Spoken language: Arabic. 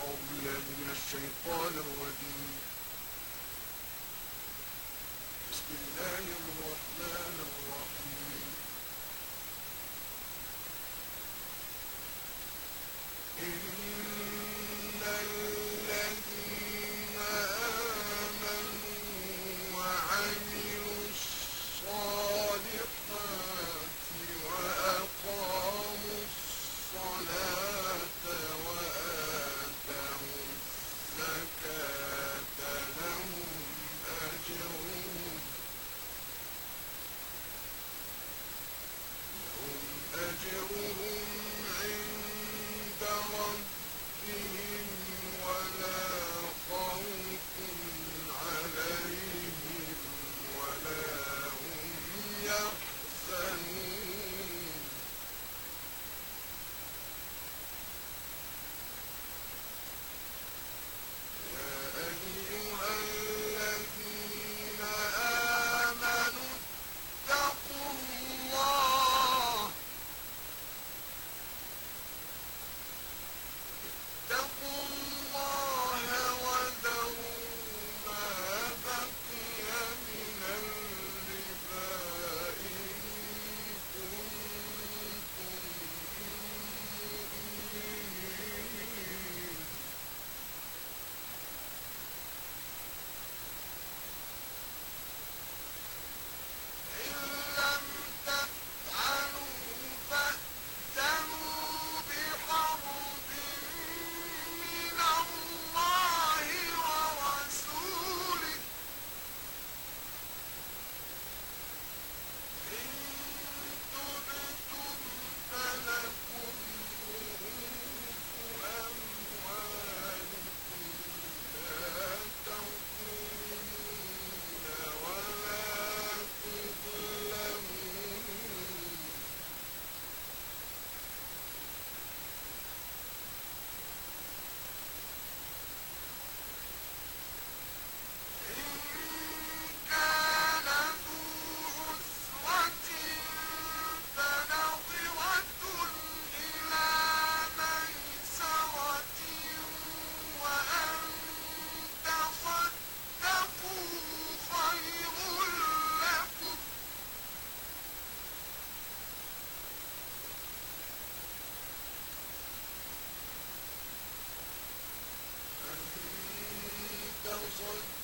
أعوذ بالله من الشيطان الرجيم. بسم الله الرحمن الرحيم. إن الذين آمنوا وعملوا الصالحات وأقاموا الصلاة وآتوا الزكاة لهم أجرهم عند ربهم ولا خوف عليهم ولا هم يحزنون. يا أيها الذين آمنوا اتقوا الله وذروا ما بقي من الربا إن كنتم مؤمنين. إن لم تفعلوا فأذنوا بحرب من الله ورسوله. إن تبتم فلكم رؤوس أموالكم لا تظلمون ولا تظلمون. إن كان ذو عسرة فنظرة إلى ميسرة وأن تصدقوا خير لكم أن تصدقوا